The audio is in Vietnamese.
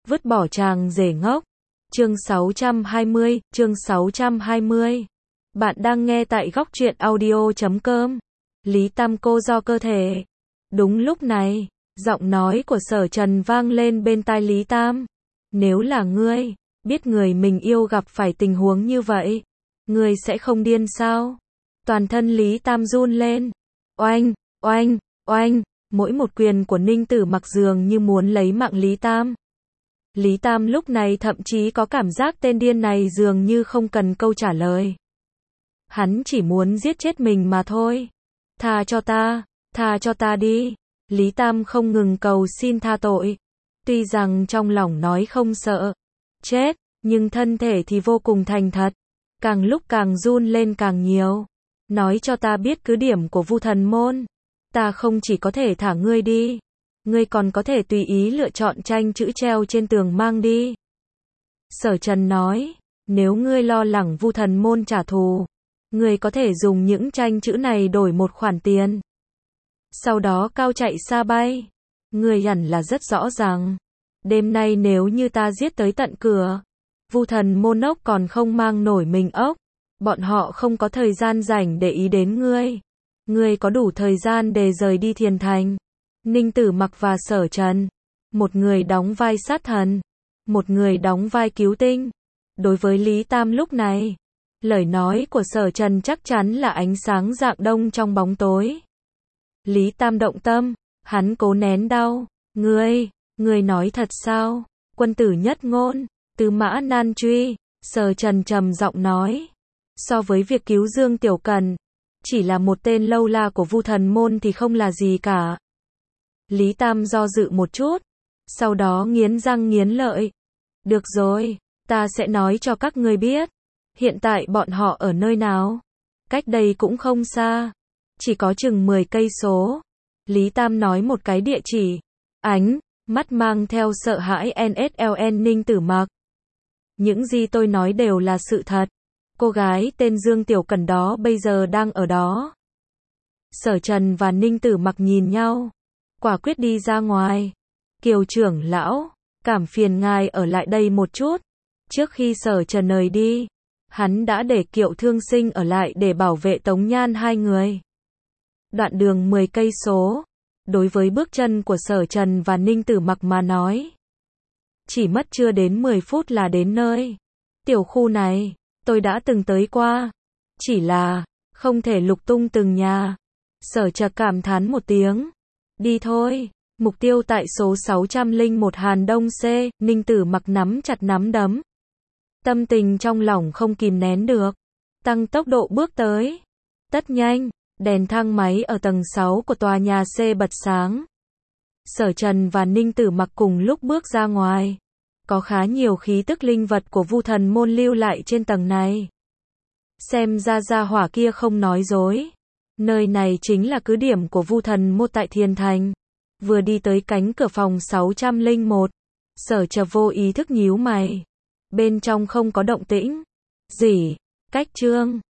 Vứt bỏ chàng rể ngốc. Chương 620. Bạn đang nghe tại góc truyện audio.com. Lý Tam cô do cơ thể. Đúng lúc này, giọng nói của Sở Trần vang lên bên tai Lý Tam. Nếu là ngươi, biết người mình yêu gặp phải tình huống như vậy, ngươi sẽ không điên sao? Toàn thân Lý Tam run lên. Oanh, oanh, oanh, mỗi một quyền của Ninh Tử Mặc dường như muốn lấy mạng Lý Tam. Lý Tam lúc này thậm chí có cảm giác tên điên này dường như không cần câu trả lời. Hắn chỉ muốn giết chết mình mà thôi. Tha cho ta đi. Lý Tam không ngừng cầu xin tha tội. Tuy rằng trong lòng nói không sợ chết, nhưng thân thể thì vô cùng thành thật. Càng lúc càng run lên càng nhiều. Nói cho ta biết cứ điểm của Vu Thần Môn. Ta không chỉ có thể thả ngươi đi, ngươi còn có thể tùy ý lựa chọn tranh chữ treo trên tường mang đi. Sở Trần nói, nếu ngươi lo lắng Vu Thần Môn trả thù, ngươi có thể dùng những tranh chữ này đổi một khoản tiền. Sau đó cao chạy xa bay. Ngươi hẳn là rất rõ ràng. Đêm nay nếu như ta giết tới tận cửa, Vu Thần Môn ốc còn không mang nổi mình ốc. Bọn họ không có thời gian rảnh để ý đến ngươi. Ngươi có đủ thời gian để rời đi Thiền Thành. Ninh Tử Mặc và Sở Trần. Một người đóng vai sát thần, một người đóng vai cứu tinh. Đối với Lý Tam lúc này, lời nói của Sở Trần chắc chắn là ánh sáng rạng đông trong bóng tối. Lý Tam động tâm, hắn cố nén đau. Ngươi nói thật sao? Quân tử nhất ngôn, tứ mã nan truy. Sở Trần trầm giọng nói. So với việc cứu Dương Tiểu Cần, chỉ là một tên lâu la của Vu Thần Môn thì không là gì cả. Lý Tam do dự một chút, sau đó nghiến răng nghiến lợi. Được rồi, ta sẽ nói cho các ngươi biết. Hiện tại bọn họ ở nơi nào? Cách đây cũng không xa, chỉ có chừng 10 cây số. Lý Tam nói một cái địa chỉ. Ánh mắt mang theo sợ hãi NSLN Ninh Tử Mặc. Những gì tôi nói đều là sự thật. Cô gái tên Dương Tiểu Cần đó bây giờ đang ở đó. Sở Trần và Ninh Tử Mặc nhìn nhau, quả quyết đi ra ngoài. Kiều trưởng lão, cảm phiền ngài ở lại đây một chút. Trước khi Sở Trần rời đi, hắn đã để Kiệu Thương Sinh ở lại để bảo vệ Tống Nhan hai người. Đoạn đường 10 cây số, đối với bước chân của Sở Trần và Ninh Tử Mặc mà nói, chỉ mất chưa đến 10 phút là đến nơi. Tiểu khu này, tôi đã từng tới qua, chỉ là không thể lục tung từng nhà. Sở Trần cảm thán một tiếng. Đi thôi. Mục tiêu tại số 601 Hàn Đông C. Ninh Tử Mặc nắm chặt nắm đấm. Tâm tình trong lòng không kìm nén được. Tăng tốc độ bước tới. Tất nhanh. Đèn thang máy ở tầng 6 của tòa nhà C bật sáng. Sở Trần và Ninh Tử Mặc cùng lúc bước ra ngoài. Có khá nhiều khí tức linh vật của Vu Thần Môn lưu lại trên tầng này. Xem ra gia hỏa kia không nói dối. Nơi này chính là cứ điểm của Vu Thần Môn tại Thiền Thành. Vừa đi tới cánh cửa phòng 601, Sở Trần vô ý thức nhíu mày. Bên trong không có động tĩnh. Gì? Cách chương